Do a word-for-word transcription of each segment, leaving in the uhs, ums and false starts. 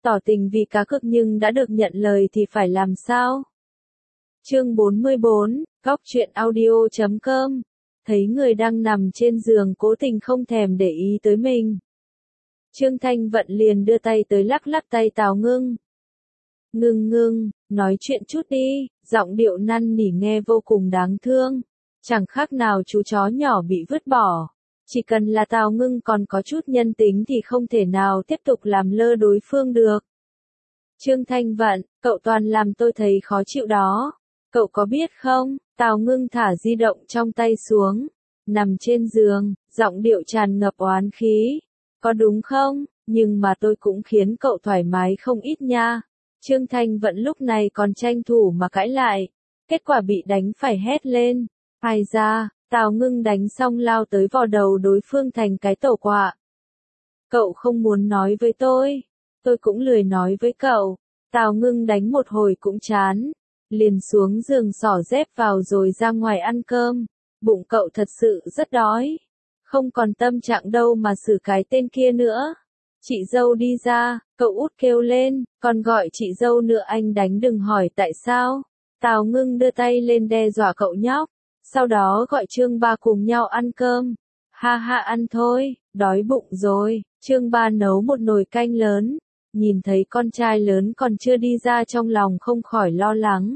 tỏ tình vì cá cược nhưng đã được nhận lời thì phải làm sao? Chương bốn mươi bốn, Góc truyện audio chấm com. Thấy người đang nằm trên giường cố tình không thèm để ý tới mình. Trương Thanh Vận liền đưa tay tới lắc lắc tay Tào Ngưng. Ngưng ngưng, nói chuyện chút đi, giọng điệu năn nỉ nghe vô cùng đáng thương. Chẳng khác nào chú chó nhỏ bị vứt bỏ. Chỉ cần là Tào Ngưng còn có chút nhân tính thì không thể nào tiếp tục làm lơ đối phương được. Trương Thanh Vận, cậu toàn làm tôi thấy khó chịu đó. Cậu có biết không, Tào Ngưng thả di động trong tay xuống. Nằm trên giường, giọng điệu tràn ngập oán khí. Có đúng không, nhưng mà tôi cũng khiến cậu thoải mái không ít nha. Trương Thanh Vận lúc này còn tranh thủ mà cãi lại. Kết quả bị đánh phải hét lên. Ai ra, Tào Ngưng đánh xong lao tới vò đầu đối phương thành cái tổ quạ. Cậu không muốn nói với tôi. Tôi cũng lười nói với cậu. Tào Ngưng đánh một hồi cũng chán. Liền xuống giường xỏ dép vào rồi ra ngoài ăn cơm. Bụng cậu thật sự rất đói. Không còn tâm trạng đâu mà xử cái tên kia nữa. Chị dâu đi ra, cậu út kêu lên, còn gọi chị dâu nữa anh đánh đừng hỏi tại sao. Tào Ngưng đưa tay lên đe dọa cậu nhóc. Sau đó gọi Trương Ba cùng nhau ăn cơm. Ha ha ăn thôi, đói bụng rồi. Trương Ba nấu một nồi canh lớn. Nhìn thấy con trai lớn còn chưa đi ra trong lòng không khỏi lo lắng.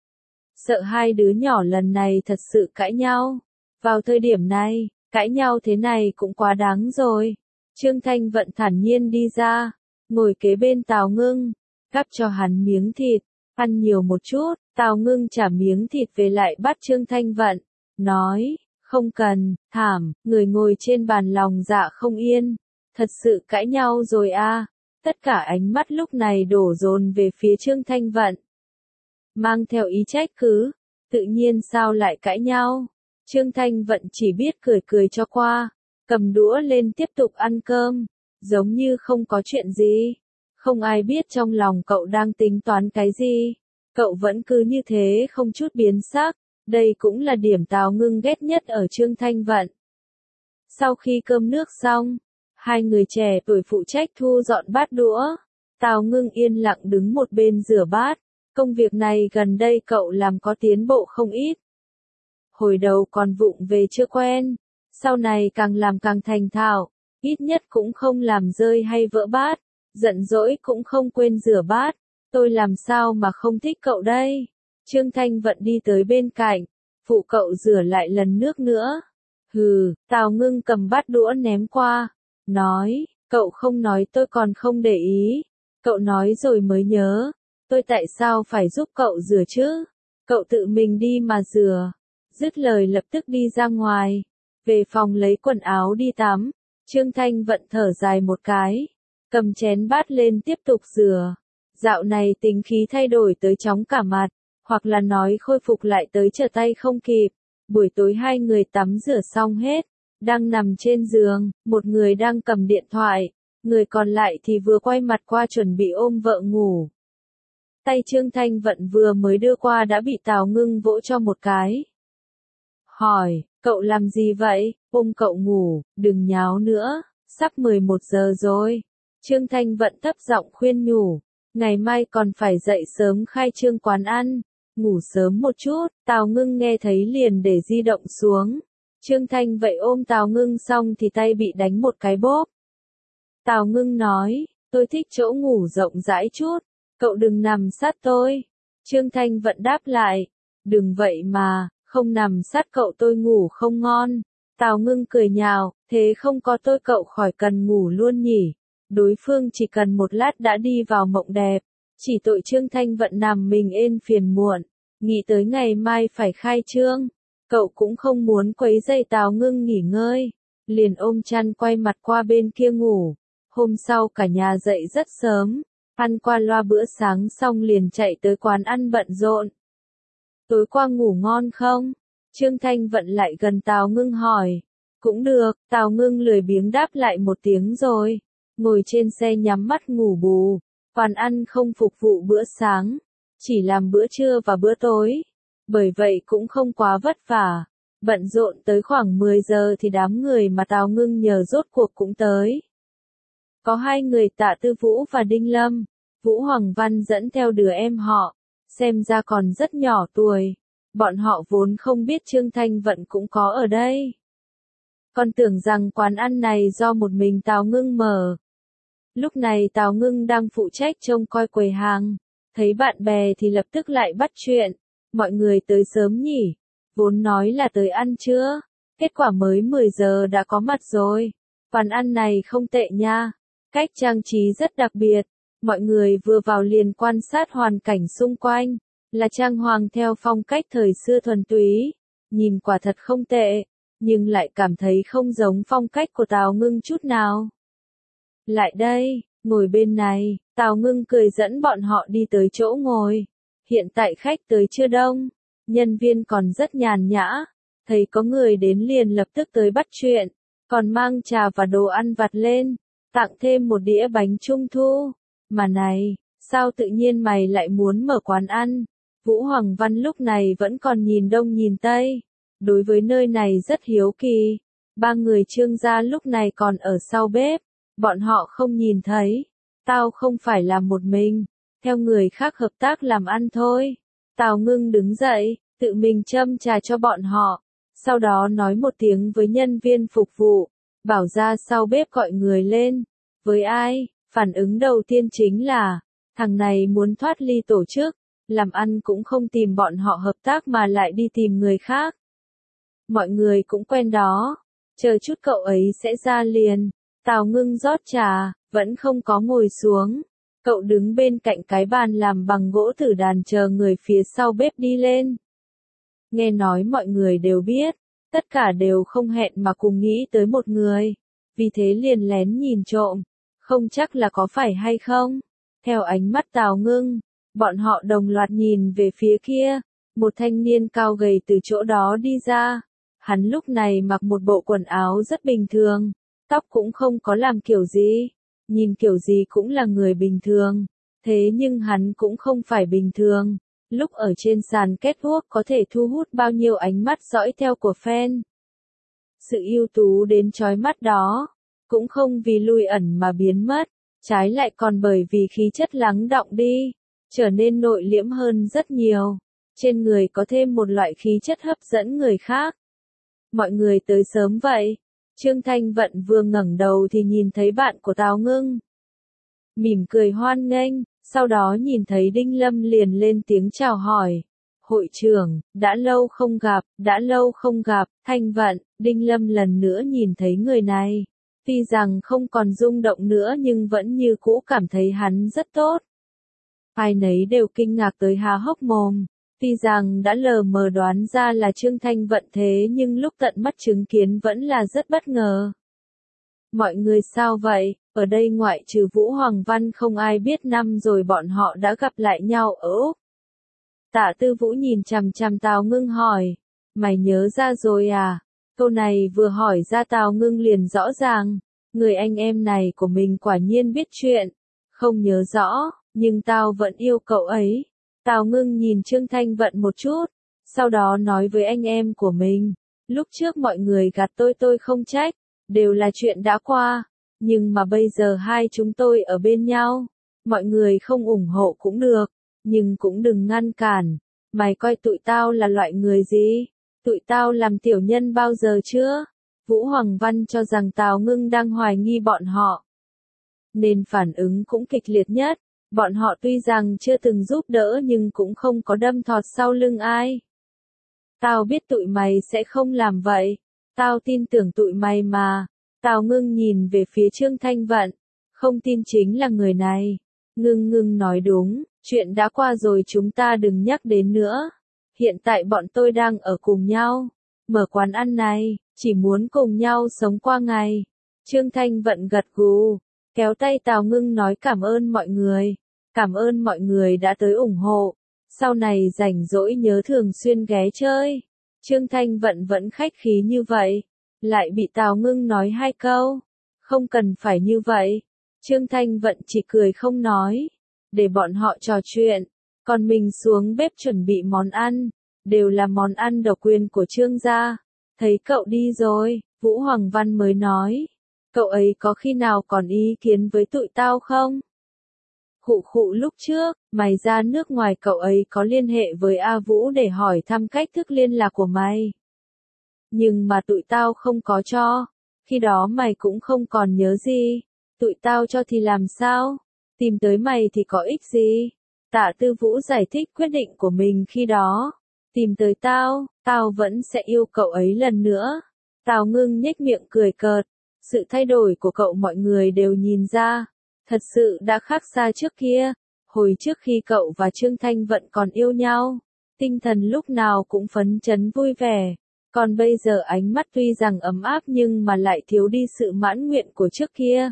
Sợ hai đứa nhỏ lần này thật sự cãi nhau. Vào thời điểm này, cãi nhau thế này cũng quá đáng rồi. Trương Thanh Vận thản nhiên đi ra, ngồi kế bên Tào Ngưng, gắp cho hắn miếng thịt, ăn nhiều một chút. Tào Ngưng trả miếng thịt về lại bắt Trương Thanh Vận, nói, không cần, thảm, người ngồi trên bàn lòng dạ không yên. Thật sự cãi nhau rồi à, tất cả ánh mắt lúc này đổ dồn về phía Trương Thanh Vận. Mang theo ý trách cứ, tự nhiên sao lại cãi nhau. Trương Thanh Vận chỉ biết cười cười cho qua, cầm đũa lên tiếp tục ăn cơm, giống như không có chuyện gì. Không ai biết trong lòng cậu đang tính toán cái gì. Cậu vẫn cứ như thế không chút biến sắc, đây cũng là điểm Tào Ngưng ghét nhất ở Trương Thanh Vận. Sau khi cơm nước xong, hai người trẻ tuổi phụ trách thu dọn bát đũa. Tào Ngưng yên lặng đứng một bên rửa bát. Công việc này gần đây cậu làm có tiến bộ không ít. Hồi đầu còn vụng về chưa quen, sau này càng làm càng thành thạo, ít nhất cũng không làm rơi hay vỡ bát, giận dỗi cũng không quên rửa bát. Tôi làm sao mà không thích cậu đây? Trương Thanh Vận đi tới bên cạnh, phụ cậu rửa lại lần nước nữa. Hừ, Tào Ngưng cầm bát đũa ném qua, nói, cậu không nói tôi còn không để ý, cậu nói rồi mới nhớ. Tôi tại sao phải giúp cậu rửa chứ? Cậu tự mình đi mà rửa. Dứt lời lập tức đi ra ngoài. Về phòng lấy quần áo đi tắm. Trương Thanh Vận thở dài một cái. Cầm chén bát lên tiếp tục rửa. Dạo này tính khí thay đổi tới chóng cả mặt. Hoặc là nói khôi phục lại tới trở tay không kịp. Buổi tối hai người tắm rửa xong hết. Đang nằm trên giường. Một người đang cầm điện thoại. Người còn lại thì vừa quay mặt qua chuẩn bị ôm vợ ngủ. Tay Trương Thanh Vận vừa mới đưa qua đã bị Tào Ngưng vỗ cho một cái. Hỏi, cậu làm gì vậy? Ôm cậu ngủ, đừng nháo nữa, sắp mười một giờ rồi. Trương Thanh Vận thấp giọng khuyên nhủ, ngày mai còn phải dậy sớm khai trương quán ăn, ngủ sớm một chút. Tào Ngưng nghe thấy liền để di động xuống. Trương Thanh vậy ôm Tào Ngưng xong thì tay bị đánh một cái bóp. Tào Ngưng nói, tôi thích chỗ ngủ rộng rãi chút. Cậu đừng nằm sát tôi. Trương Thanh Vận đáp lại. Đừng vậy mà, không nằm sát cậu tôi ngủ không ngon. Tào Ngưng cười nhạo, thế không có tôi cậu khỏi cần ngủ luôn nhỉ. Đối phương chỉ cần một lát đã đi vào mộng đẹp. Chỉ tội Trương Thanh Vận nằm mình ên phiền muộn. Nghĩ tới ngày mai phải khai trương. Cậu cũng không muốn quấy rầy Tào Ngưng nghỉ ngơi. Liền ôm chăn quay mặt qua bên kia ngủ. Hôm sau cả nhà dậy rất sớm. Ăn qua loa bữa sáng xong liền chạy tới quán ăn bận rộn. Tối qua ngủ ngon không? Trương Thanh Vận lại gần Tào Ngưng hỏi. Cũng được, Tào Ngưng lười biếng đáp lại một tiếng rồi. Ngồi trên xe nhắm mắt ngủ bù. Quán ăn không phục vụ bữa sáng. Chỉ làm bữa trưa và bữa tối. Bởi vậy cũng không quá vất vả. Bận rộn tới khoảng mười giờ thì đám người mà Tào Ngưng nhờ rốt cuộc cũng tới. Có hai người Tạ Tư Vũ và Đinh Lâm. Vũ Hoàng Văn dẫn theo đứa em họ, xem ra còn rất nhỏ tuổi. Bọn họ vốn không biết Trương Thanh Vận cũng có ở đây. Còn tưởng rằng quán ăn này do một mình Tào Ngưng mở. Lúc này Tào Ngưng đang phụ trách trông coi quầy hàng. Thấy bạn bè thì lập tức lại bắt chuyện. Mọi người tới sớm nhỉ? Vốn nói là tới ăn trưa. Kết quả mới mười giờ đã có mặt rồi. Quán ăn này không tệ nha. Cách trang trí rất đặc biệt. Mọi người vừa vào liền quan sát hoàn cảnh xung quanh. Là trang hoàng theo phong cách thời xưa thuần túy. Nhìn quả thật không tệ. Nhưng lại cảm thấy không giống phong cách của Tào Ngưng chút nào. Lại đây, ngồi bên này. Tào Ngưng cười dẫn bọn họ đi tới chỗ ngồi. Hiện tại khách tới chưa đông. Nhân viên còn rất nhàn nhã. Thấy có người đến liền lập tức tới bắt chuyện. Còn mang trà và đồ ăn vặt lên. Tặng thêm một đĩa bánh trung thu. Mà này, sao tự nhiên mày lại muốn mở quán ăn? Vũ Hoàng Văn lúc này vẫn còn nhìn đông nhìn tây. Đối với nơi này rất hiếu kỳ. Ba người Trương gia lúc này còn ở sau bếp. Bọn họ không nhìn thấy. Tao không phải làm một mình. Theo người khác hợp tác làm ăn thôi. Tào Ngưng đứng dậy, tự mình châm trà cho bọn họ. Sau đó nói một tiếng với nhân viên phục vụ. Bảo ra sau bếp gọi người lên. Với ai? Phản ứng đầu tiên chính là, thằng này muốn thoát ly tổ chức. Làm ăn cũng không tìm bọn họ hợp tác mà lại đi tìm người khác. Mọi người cũng quen đó. Chờ chút cậu ấy sẽ ra liền. Tào Ngưng rót trà, vẫn không có ngồi xuống. Cậu đứng bên cạnh cái bàn làm bằng gỗ thử đàn chờ người phía sau bếp đi lên. Nghe nói mọi người đều biết, tất cả đều không hẹn mà cùng nghĩ tới một người. Vì thế liền lén nhìn trộm, không chắc là có phải hay không. Theo ánh mắt Tào Ngưng, bọn họ đồng loạt nhìn về phía kia. Một thanh niên cao gầy từ chỗ đó đi ra. Hắn lúc này mặc một bộ quần áo rất bình thường. Tóc cũng không có làm kiểu gì. Nhìn kiểu gì cũng là người bình thường. Thế nhưng hắn cũng không phải bình thường. Lúc ở trên sàn catwalk có thể thu hút bao nhiêu ánh mắt dõi theo của fan. Sự ưu tú đến chói mắt đó. Cũng không vì lui ẩn mà biến mất. Trái lại còn bởi vì khí chất lắng đọng đi. Trở nên nội liễm hơn rất nhiều. Trên người có thêm một loại khí chất hấp dẫn người khác. Mọi người tới sớm vậy. Trương Thanh Vận vừa ngẩng đầu thì nhìn thấy bạn của Tào Ngưng. Mỉm cười hoan nghênh, sau đó nhìn thấy Đinh Lâm liền lên tiếng chào hỏi. Hội trưởng, đã lâu không gặp, đã lâu không gặp, Thanh Vận, Đinh Lâm lần nữa nhìn thấy người này. Tuy rằng không còn rung động nữa nhưng vẫn như cũ cảm thấy hắn rất tốt. Ai nấy đều kinh ngạc tới há hốc mồm. Tuy rằng đã lờ mờ đoán ra là Trương Thanh Vận thế nhưng lúc tận mắt chứng kiến vẫn là rất bất ngờ. Mọi người sao vậy? Ở đây ngoại trừ Vũ Hoàng Văn không ai biết năm rồi bọn họ đã gặp lại nhau ở Úc. Tạ Tư Vũ nhìn chằm chằm Tào Ngưng hỏi. Mày nhớ ra rồi à? Câu này vừa hỏi ra Tào Ngưng liền rõ ràng. Người anh em này của mình quả nhiên biết chuyện. Không nhớ rõ, nhưng tao vẫn yêu cậu ấy. Tào Ngưng nhìn Trương Thanh Vận một chút. Sau đó nói với anh em của mình. Lúc trước mọi người gạt tôi tôi không trách. Đều là chuyện đã qua. Nhưng mà bây giờ hai chúng tôi ở bên nhau. Mọi người không ủng hộ cũng được. Nhưng cũng đừng ngăn cản. Mày coi tụi tao là loại người gì? Tụi tao làm tiểu nhân bao giờ chưa? Vũ Hoàng Văn cho rằng Tào Ngưng đang hoài nghi bọn họ. Nên phản ứng cũng kịch liệt nhất. Bọn họ tuy rằng chưa từng giúp đỡ nhưng cũng không có đâm thọt sau lưng ai. Tao biết tụi mày sẽ không làm vậy. Tao tin tưởng tụi mày mà. Tào Ngưng nhìn về phía Trương Thanh Vận. Không tin chính là người này. Ngưng Ngưng nói đúng, chuyện đã qua rồi chúng ta đừng nhắc đến nữa. Hiện tại bọn tôi đang ở cùng nhau. Mở quán ăn này, chỉ muốn cùng nhau sống qua ngày. Trương Thanh Vận gật gù, kéo tay Tào Ngưng nói cảm ơn mọi người. Cảm ơn mọi người đã tới ủng hộ. Sau này rảnh rỗi nhớ thường xuyên ghé chơi. Trương Thanh Vận vẫn khách khí như vậy. Lại bị Tào Ngưng nói hai câu. Không cần phải như vậy. Trương Thanh Vận chỉ cười không nói. Để bọn họ trò chuyện. Còn mình xuống bếp chuẩn bị món ăn. Đều là món ăn độc quyền của Trương gia. Thấy cậu đi rồi, Vũ Hoàng Văn mới nói. Cậu ấy có khi nào còn ý kiến với tụi tao không? Khụ khụ lúc trước, mày ra nước ngoài cậu ấy có liên hệ với A Vũ để hỏi thăm cách thức liên lạc của mày. Nhưng mà tụi tao không có cho. Khi đó mày cũng không còn nhớ gì. Tụi tao cho thì làm sao? Tìm tới mày thì có ích gì? Tạ Tư Vũ giải thích quyết định của mình khi đó. Tìm tới tao, tao vẫn sẽ yêu cậu ấy lần nữa. Tào Ngưng nhếch miệng cười cợt. Sự thay đổi của cậu mọi người đều nhìn ra. Thật sự đã khác xa trước kia. Hồi trước khi cậu và Trương Thanh Vận còn yêu nhau, tinh thần lúc nào cũng phấn chấn vui vẻ. Còn bây giờ ánh mắt tuy rằng ấm áp nhưng mà lại thiếu đi sự mãn nguyện của trước kia.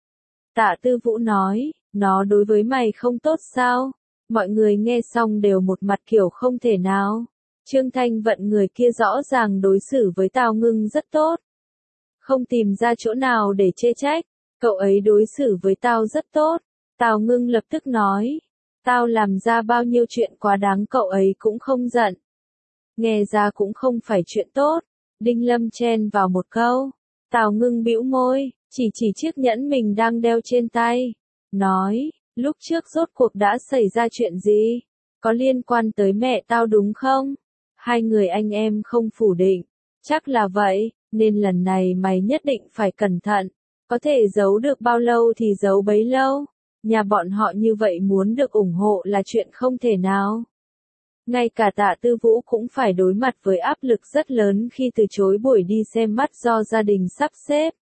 Tạ Tư Vũ nói, nó đối với mày không tốt sao? Mọi người nghe xong đều một mặt kiểu không thể nào. Trương Thanh Vận người kia rõ ràng đối xử với Tào Ngưng rất tốt. Không tìm ra chỗ nào để chê trách, cậu ấy đối xử với tao rất tốt. Tào Ngưng lập tức nói, tao làm ra bao nhiêu chuyện quá đáng cậu ấy cũng không giận. Nghe ra cũng không phải chuyện tốt. Đinh Lâm chen vào một câu. Tào Ngưng bĩu môi, chỉ chỉ chiếc nhẫn mình đang đeo trên tay. Nói, lúc trước rốt cuộc đã xảy ra chuyện gì? Có liên quan tới mẹ tao đúng không? Hai người anh em không phủ định. Chắc là vậy, nên lần này mày nhất định phải cẩn thận. Có thể giấu được bao lâu thì giấu bấy lâu. Nhà bọn họ như vậy muốn được ủng hộ là chuyện không thể nào. Ngay cả Tạ Tư Vũ cũng phải đối mặt với áp lực rất lớn khi từ chối buổi đi xem mắt do gia đình sắp xếp.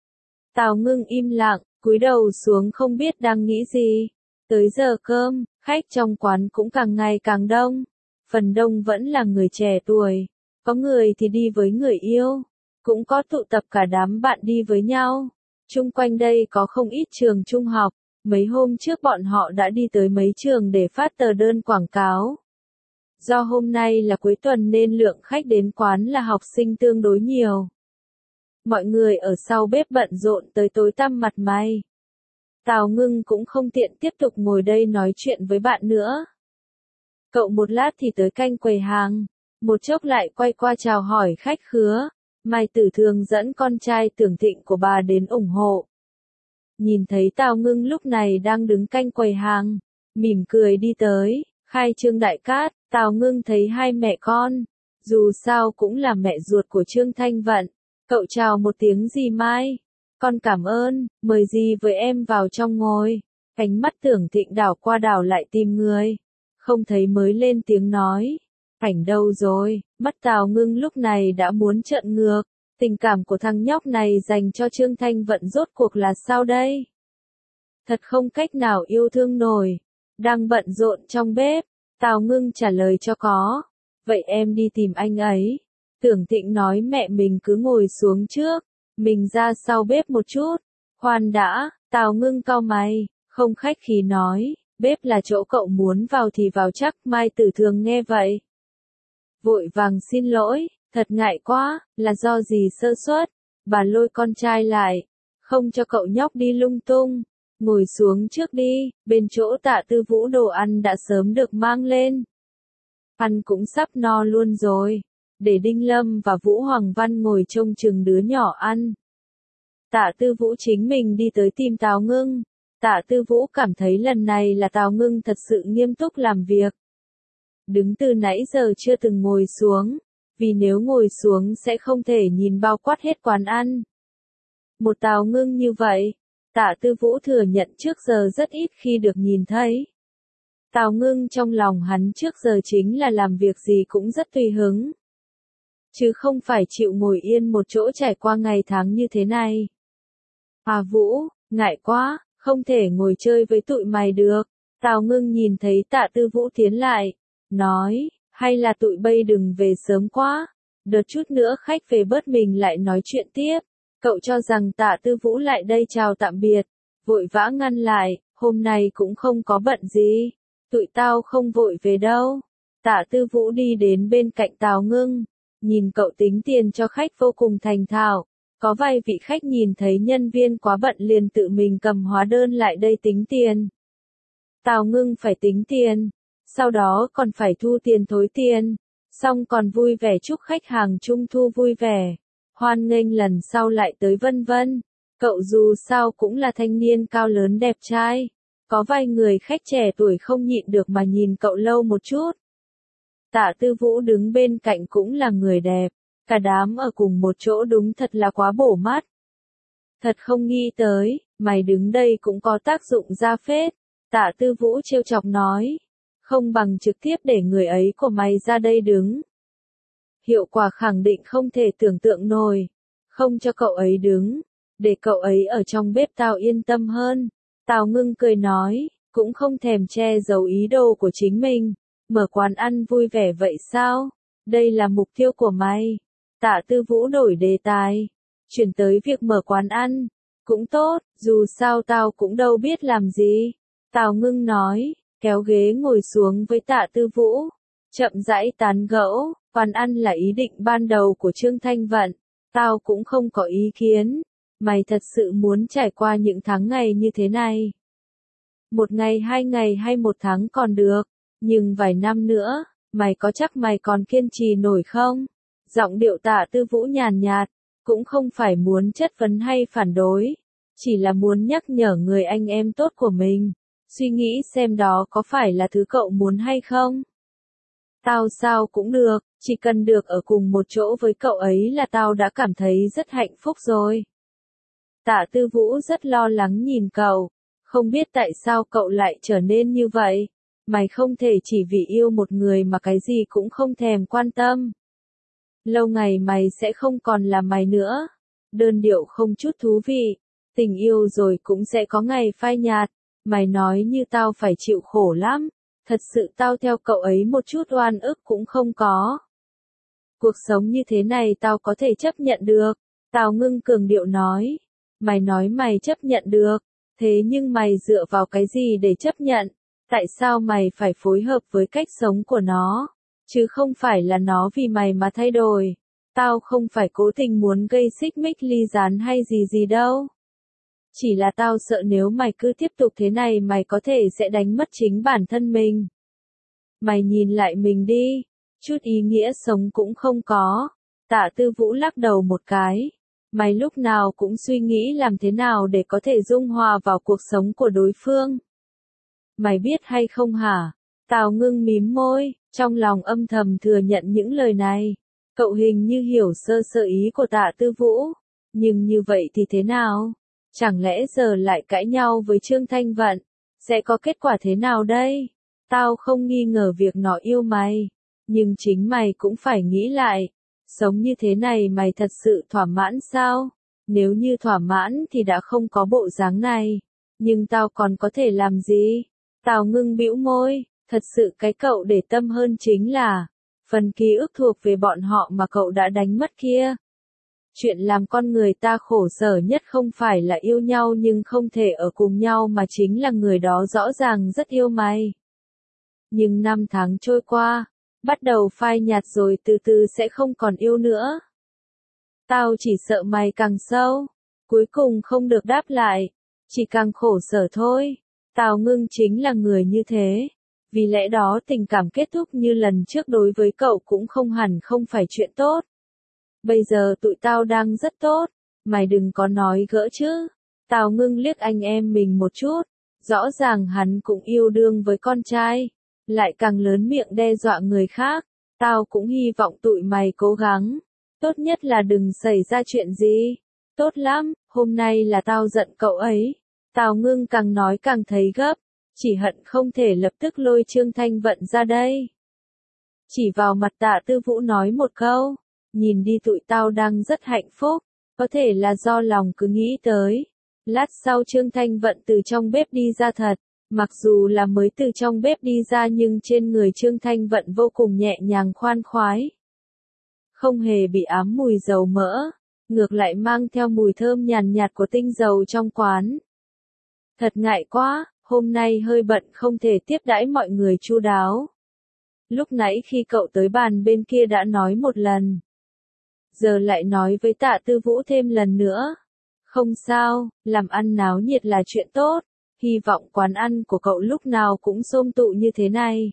Tào Ngưng im lặng, cúi đầu xuống không biết đang nghĩ gì. Tới giờ cơm, khách trong quán cũng càng ngày càng đông. Phần đông vẫn là người trẻ tuổi. Có người thì đi với người yêu. Cũng có tụ tập cả đám bạn đi với nhau. Chung quanh đây có không ít trường trung học. Mấy hôm trước bọn họ đã đi tới mấy trường để phát tờ đơn quảng cáo. Do hôm nay là cuối tuần nên lượng khách đến quán là học sinh tương đối nhiều. Mọi người ở sau bếp bận rộn tới tối tăm mặt mày. Tào Ngưng cũng không tiện tiếp tục ngồi đây nói chuyện với bạn nữa. Cậu một lát thì tới canh quầy hàng, một chốc lại quay qua chào hỏi khách khứa. Mai Tử thường dẫn con trai Tưởng Thịnh của bà đến ủng hộ. Nhìn thấy Tào Ngưng lúc này đang đứng canh quầy hàng, mỉm cười đi tới, khai trương đại cát. Tào Ngưng thấy hai mẹ con, dù sao cũng là mẹ ruột của Trương Thanh Vận. Cậu chào một tiếng dì Mai. Con cảm ơn, mời dì với em vào trong ngồi. Ánh mắt Tưởng Thịnh đảo qua đảo lại tìm người. Không thấy mới lên tiếng nói. Ảnh đâu rồi, mắt Tào Ngưng lúc này đã muốn trợn ngược. Tình cảm của thằng nhóc này dành cho Trương Thanh Vận rốt cuộc là sao đây? Thật không cách nào yêu thương nổi. Đang bận rộn trong bếp. Tào Ngưng trả lời cho có. Vậy em đi tìm anh ấy. Tưởng Thịnh nói mẹ mình cứ ngồi xuống trước. Mình ra sau bếp một chút. Khoan đã, Tào Ngưng cau mày, không khách khí nói. Bếp là chỗ cậu muốn vào thì vào chắc. Mai Tử thường nghe vậy. Vội vàng xin lỗi, thật ngại quá, là do gì sơ suất. Bà lôi con trai lại. Không cho cậu nhóc đi lung tung. Ngồi xuống trước đi, bên chỗ Tạ Tư Vũ đồ ăn đã sớm được mang lên. Ăn cũng sắp no luôn rồi. Để Đinh Lâm và Vũ Hoàng Văn ngồi trông chừng đứa nhỏ ăn. Tạ Tư Vũ chính mình đi tới tìm Tào Ngưng. Tạ Tư Vũ cảm thấy lần này là Tào Ngưng thật sự nghiêm túc làm việc. Đứng từ nãy giờ chưa từng ngồi xuống. Vì nếu ngồi xuống sẽ không thể nhìn bao quát hết quán ăn. Một Tào Ngưng như vậy. Tạ Tư Vũ thừa nhận trước giờ rất ít khi được nhìn thấy. Tào Ngưng trong lòng hắn trước giờ chính là làm việc gì cũng rất tùy hứng. Chứ không phải chịu ngồi yên một chỗ trải qua ngày tháng như thế này. À Vũ, ngại quá, không thể ngồi chơi với tụi mày được. Tào Ngưng nhìn thấy Tạ Tư Vũ tiến lại. Nói, hay là tụi bay đừng về sớm quá. Đợt chút nữa khách về bớt mình lại nói chuyện tiếp. Cậu cho rằng Tạ Tư Vũ lại đây chào tạm biệt. Vội vã ngăn lại, hôm nay cũng không có bận gì. Tụi tao không vội về đâu. Tạ Tư Vũ đi đến bên cạnh Tào Ngưng. Nhìn cậu tính tiền cho khách vô cùng thành thạo. Có vài vị khách nhìn thấy nhân viên quá bận liền tự mình cầm hóa đơn lại đây tính tiền. Tào Ngưng phải tính tiền. Sau đó còn phải thu tiền thối tiền. Xong còn vui vẻ chúc khách hàng trung thu vui vẻ. Hoan nghênh lần sau lại tới vân vân. Cậu dù sao cũng là thanh niên cao lớn đẹp trai. Có vài người khách trẻ tuổi không nhịn được mà nhìn cậu lâu một chút. Tạ Tư Vũ đứng bên cạnh cũng là người đẹp, cả đám ở cùng một chỗ đúng thật là quá bổ mắt. Thật không nghĩ tới, mày đứng đây cũng có tác dụng ra phết, Tạ Tư Vũ trêu chọc nói. Không bằng trực tiếp để người ấy của mày ra đây đứng. Hiệu quả khẳng định không thể tưởng tượng nổi. Không cho cậu ấy đứng, để cậu ấy ở trong bếp tao yên tâm hơn. Tào Ngưng cười nói, cũng không thèm che giấu ý đồ của chính mình. Mở quán ăn vui vẻ vậy sao? Đây là mục tiêu của mày. Tạ Tư Vũ đổi đề tài, chuyển tới việc mở quán ăn. Cũng tốt, dù sao tao cũng đâu biết làm gì. Tào Ngưng nói, kéo ghế ngồi xuống với Tạ Tư Vũ. Chậm rãi tán gẫu, quán ăn là ý định ban đầu của Trương Thanh Vận. Tao cũng không có ý kiến. Mày thật sự muốn trải qua những tháng ngày như thế này. Một ngày hai ngày hay một tháng còn được. Nhưng vài năm nữa, mày có chắc mày còn kiên trì nổi không? Giọng điệu Tạ Tư Vũ nhàn nhạt, cũng không phải muốn chất vấn hay phản đối. Chỉ là muốn nhắc nhở người anh em tốt của mình. Suy nghĩ xem đó có phải là thứ cậu muốn hay không? Tao sao cũng được, chỉ cần được ở cùng một chỗ với cậu ấy là tao đã cảm thấy rất hạnh phúc rồi. Tạ Tư Vũ rất lo lắng nhìn cậu, không biết tại sao cậu lại trở nên như vậy. Mày không thể chỉ vì yêu một người mà cái gì cũng không thèm quan tâm. Lâu ngày mày sẽ không còn là mày nữa. Đơn điệu không chút thú vị. Tình yêu rồi cũng sẽ có ngày phai nhạt. Mày nói như tao phải chịu khổ lắm. Thật sự tao theo cậu ấy một chút oan ức cũng không có. Cuộc sống như thế này tao có thể chấp nhận được. Tào Ngưng cường điệu nói. Mày nói mày chấp nhận được. Thế nhưng mày dựa vào cái gì để chấp nhận? Tại sao mày phải phối hợp với cách sống của nó? Chứ không phải là nó vì mày mà thay đổi. Tao không phải cố tình muốn gây xích mích ly gián hay gì gì đâu. Chỉ là tao sợ nếu mày cứ tiếp tục thế này mày có thể sẽ đánh mất chính bản thân mình. Mày nhìn lại mình đi, chút ý nghĩa sống cũng không có. Tạ Tư Vũ lắc đầu một cái. Mày lúc nào cũng suy nghĩ làm thế nào để có thể dung hòa vào cuộc sống của đối phương. Mày biết hay không hả? Tào Ngưng mím môi, trong lòng âm thầm thừa nhận những lời này. Cậu hình như hiểu sơ sơ ý của Tạ Tư Vũ. Nhưng như vậy thì thế nào? Chẳng lẽ giờ lại cãi nhau với Trương Thanh Vận? Sẽ có kết quả thế nào đây? Tao không nghi ngờ việc nó yêu mày. Nhưng chính mày cũng phải nghĩ lại. Sống như thế này mày thật sự thỏa mãn sao? Nếu như thỏa mãn thì đã không có bộ dáng này. Nhưng tao còn có thể làm gì? Tào Ngưng bĩu môi, thật sự cái cậu để tâm hơn chính là phần ký ức thuộc về bọn họ mà cậu đã đánh mất kia. Chuyện làm con người ta khổ sở nhất không phải là yêu nhau nhưng không thể ở cùng nhau mà chính là người đó rõ ràng rất yêu mày. Nhưng năm tháng trôi qua, bắt đầu phai nhạt rồi từ từ sẽ không còn yêu nữa. Tao chỉ sợ mày càng sâu, cuối cùng không được đáp lại, chỉ càng khổ sở thôi. Tào Ngưng chính là người như thế. Vì lẽ đó tình cảm kết thúc như lần trước đối với cậu cũng không hẳn không phải chuyện tốt. Bây giờ tụi tao đang rất tốt, mày đừng có nói gỡ chứ. Tào Ngưng liếc anh em mình một chút, rõ ràng hắn cũng yêu đương với con trai, lại càng lớn miệng đe dọa người khác. Tao cũng hy vọng tụi mày cố gắng, tốt nhất là đừng xảy ra chuyện gì. Tốt lắm, hôm nay là tao giận cậu ấy. Tào Ngưng càng nói càng thấy gấp, chỉ hận không thể lập tức lôi Trương Thanh Vận ra đây. Chỉ vào mặt Tạ Tư Vũ nói một câu, nhìn đi tụi tao đang rất hạnh phúc, có thể là do lòng cứ nghĩ tới. Lát sau Trương Thanh Vận từ trong bếp đi ra thật, mặc dù là mới từ trong bếp đi ra nhưng trên người Trương Thanh Vận vô cùng nhẹ nhàng khoan khoái. Không hề bị ám mùi dầu mỡ, ngược lại mang theo mùi thơm nhàn nhạt của tinh dầu trong quán. Thật ngại quá, hôm nay hơi bận không thể tiếp đãi mọi người chu đáo. Lúc nãy khi cậu tới bàn bên kia đã nói một lần. Giờ lại nói với Tạ Tư Vũ thêm lần nữa. Không sao, làm ăn náo nhiệt là chuyện tốt. Hy vọng quán ăn của cậu lúc nào cũng xôm tụ như thế này.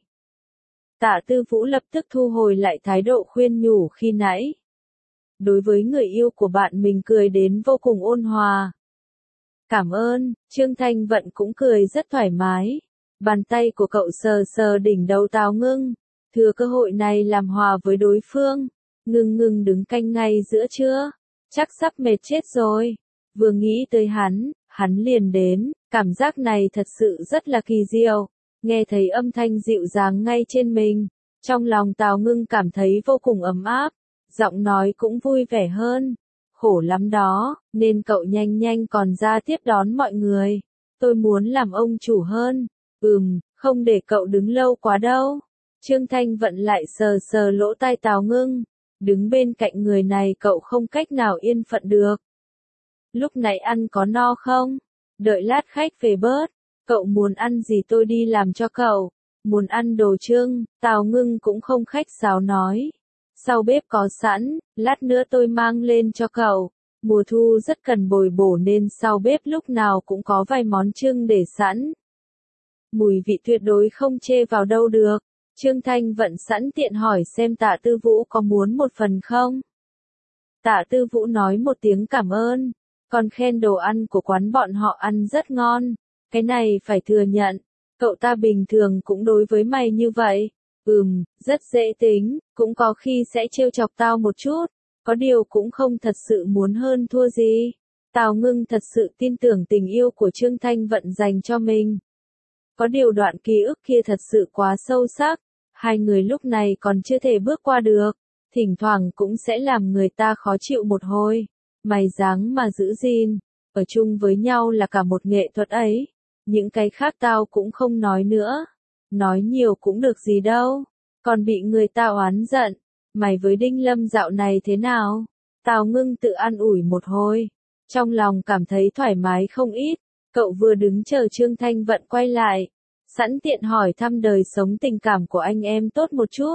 Tạ Tư Vũ lập tức thu hồi lại thái độ khuyên nhủ khi nãy. Đối với người yêu của bạn mình cười đến vô cùng ôn hòa. Cảm ơn, Trương Thanh Vận cũng cười rất thoải mái. Bàn tay của cậu sờ sờ đỉnh đầu Tào Ngưng, thừa cơ hội này làm hòa với đối phương. Ngưng ngưng đứng canh ngay giữa trưa, chắc sắp mệt chết rồi. Vừa nghĩ tới hắn, hắn liền đến, cảm giác này thật sự rất là kỳ diệu. Nghe thấy âm thanh dịu dàng ngay trên mình, trong lòng Tào Ngưng cảm thấy vô cùng ấm áp, giọng nói cũng vui vẻ hơn. Khổ lắm đó, nên cậu nhanh nhanh còn ra tiếp đón mọi người. Tôi muốn làm ông chủ hơn. Ừm, không để cậu đứng lâu quá đâu. Trương Thanh Vận lại sờ sờ lỗ tai Tào Ngưng. Đứng bên cạnh người này cậu không cách nào yên phận được. Lúc nãy ăn có no không? Đợi lát khách về bớt. Cậu muốn ăn gì tôi đi làm cho cậu. Muốn ăn đồ trưng, Tào Ngưng cũng không khách sáo nói. Sau bếp có sẵn, lát nữa tôi mang lên cho cậu. Mùa thu rất cần bồi bổ nên sau bếp lúc nào cũng có vài món trưng để sẵn. Mùi vị tuyệt đối không chê vào đâu được. Trương Thanh Vận sẵn tiện hỏi xem Tạ Tư Vũ có muốn một phần không. Tạ Tư Vũ nói một tiếng cảm ơn, còn khen đồ ăn của quán bọn họ ăn rất ngon. Cái này phải thừa nhận, cậu ta bình thường cũng đối với mày như vậy. Ừm, rất dễ tính, cũng có khi sẽ trêu chọc tao một chút, có điều cũng không thật sự muốn hơn thua gì. Tào Ngưng thật sự tin tưởng tình yêu của Trương Thanh Vận dành cho mình. Có điều đoạn ký ức kia thật sự quá sâu sắc, hai người lúc này còn chưa thể bước qua được, thỉnh thoảng cũng sẽ làm người ta khó chịu một hồi. Mày dáng mà giữ gìn, ở chung với nhau là cả một nghệ thuật ấy, những cái khác tao cũng không nói nữa. Nói nhiều cũng được gì đâu, còn bị người ta oán giận. Mày với Đinh Lâm dạo này thế nào? Tào Ngưng tự an ủi một hồi, trong lòng cảm thấy thoải mái không ít. Cậu vừa đứng chờ Trương Thanh Vận quay lại, sẵn tiện hỏi thăm đời sống tình cảm của anh em tốt một chút.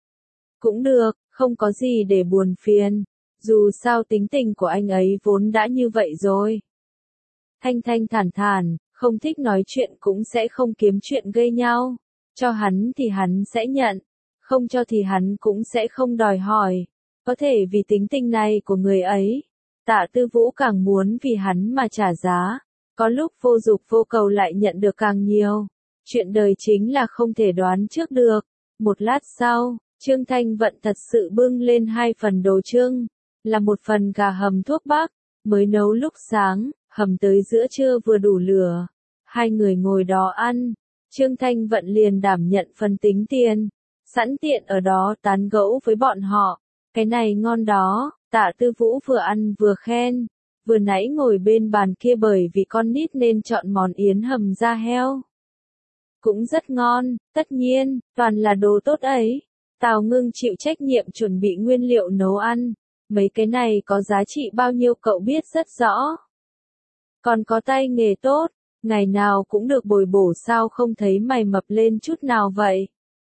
Cũng được, không có gì để buồn phiền, dù sao tính tình của anh ấy vốn đã như vậy rồi. Thanh Thanh thản thản, không thích nói chuyện cũng sẽ không kiếm chuyện gây nhau. Cho hắn thì hắn sẽ nhận, không cho thì hắn cũng sẽ không đòi hỏi. Có thể vì tính tình này của người ấy, Tạ Tư Vũ càng muốn vì hắn mà trả giá. Có lúc vô dục vô cầu lại nhận được càng nhiều. Chuyện đời chính là không thể đoán trước được. Một lát sau, Trương Thanh Vận thật sự bưng lên hai phần đồ trưng, là một phần gà hầm thuốc bắc, mới nấu lúc sáng, hầm tới giữa trưa vừa đủ lửa. Hai người ngồi đó ăn, Trương Thanh Vận liền đảm nhận phần tính tiền, sẵn tiện ở đó tán gẫu với bọn họ. Cái này ngon đó, Tạ Tư Vũ vừa ăn vừa khen. Vừa nãy ngồi bên bàn kia bởi vì con nít nên chọn món yến hầm da heo. Cũng rất ngon, tất nhiên, toàn là đồ tốt ấy. Tào Ngưng chịu trách nhiệm chuẩn bị nguyên liệu nấu ăn. Mấy cái này có giá trị bao nhiêu cậu biết rất rõ. Còn có tay nghề tốt, ngày nào cũng được bồi bổ sao không thấy mày mập lên chút nào vậy.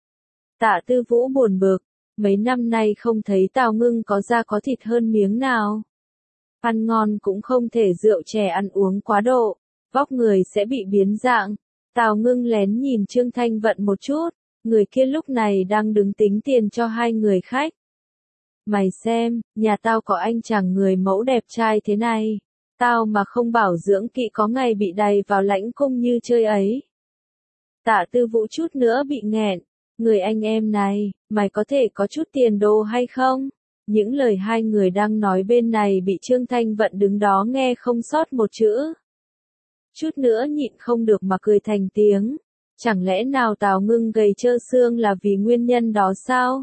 Tạ Tư Vũ buồn bực, mấy năm nay không thấy Tào Ngưng có da có thịt hơn miếng nào. Ăn ngon cũng không thể rượu chè ăn uống quá độ, vóc người sẽ bị biến dạng. Tào Ngưng lén nhìn Trương Thanh Vận một chút, người kia lúc này đang đứng tính tiền cho hai người khách. Mày xem, nhà tao có anh chàng người mẫu đẹp trai thế này, tao mà không bảo dưỡng kỹ có ngày bị đầy vào lãnh cung như chơi ấy. Tạ Tư Vũ chút nữa bị nghẹn, người anh em này, mày có thể có chút tiền đồ hay không? Những lời hai người đang nói bên này bị Trương Thanh Vận đứng đó nghe không sót một chữ. Chút nữa nhịn không được mà cười thành tiếng. Chẳng lẽ nào Tào Ngưng gầy trơ xương là vì nguyên nhân đó sao?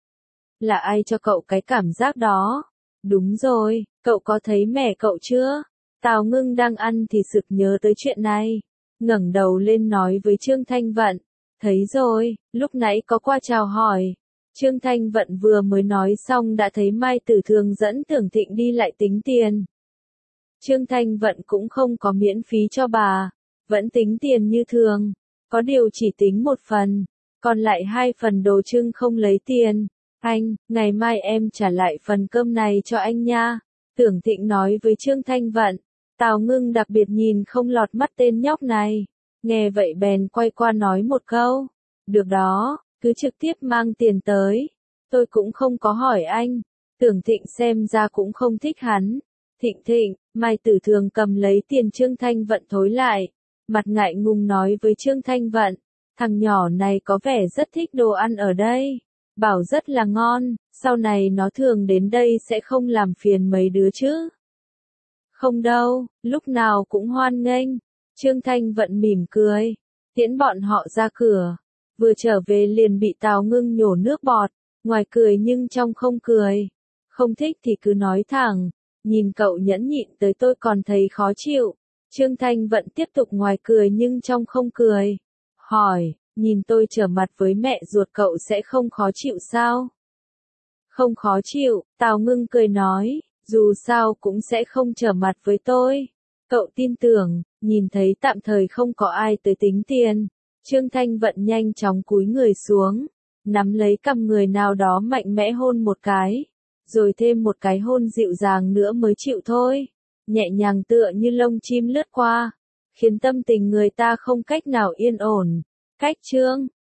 Là ai cho cậu cái cảm giác đó? Đúng rồi, cậu có thấy mẹ cậu chưa? Tào Ngưng đang ăn thì sực nhớ tới chuyện này. Ngẩng đầu lên nói với Trương Thanh Vận. Thấy rồi, lúc nãy có qua chào hỏi. Trương Thanh Vận vừa mới nói xong đã thấy Mai Tử Thường dẫn Tưởng Thịnh đi lại tính tiền. Trương Thanh Vận cũng không có miễn phí cho bà, vẫn tính tiền như thường, có điều chỉ tính một phần, còn lại hai phần đồ trưng không lấy tiền. Anh, ngày mai em trả lại phần cơm này cho anh nha. Tưởng Thịnh nói với Trương Thanh Vận. Tào Ngưng đặc biệt nhìn không lọt mắt tên nhóc này, nghe vậy bèn quay qua nói một câu. Được đó, cứ trực tiếp mang tiền tới, tôi cũng không có hỏi anh. Tưởng Thịnh xem ra cũng không thích hắn. Thịnh Thịnh, Mai Tử Thường cầm lấy tiền Trương Thanh Vận thối lại, mặt ngại ngùng nói với Trương Thanh Vận, thằng nhỏ này có vẻ rất thích đồ ăn ở đây, bảo rất là ngon, sau này nó thường đến đây sẽ không làm phiền mấy đứa chứ. Không đâu, lúc nào cũng hoan nghênh. Trương Thanh Vận mỉm cười, tiễn bọn họ ra cửa, vừa trở về liền bị Tào Ngưng nhổ nước bọt, ngoài cười nhưng trong không cười. Không thích thì cứ nói thẳng, nhìn cậu nhẫn nhịn tới tôi còn thấy khó chịu. Trương Thanh Vận tiếp tục ngoài cười nhưng trong không cười. Hỏi, nhìn tôi trở mặt với mẹ ruột cậu sẽ không khó chịu sao? Không khó chịu, Tào Ngưng cười nói, dù sao cũng sẽ không trở mặt với tôi. Cậu tin tưởng, nhìn thấy tạm thời không có ai tới tính tiền. Trương Thanh Vận nhanh chóng cúi người xuống, nắm lấy cằm người nào đó mạnh mẽ hôn một cái, rồi thêm một cái hôn dịu dàng nữa mới chịu thôi. Nhẹ nhàng tựa như lông chim lướt qua, khiến tâm tình người ta không cách nào yên ổn. Cách Trương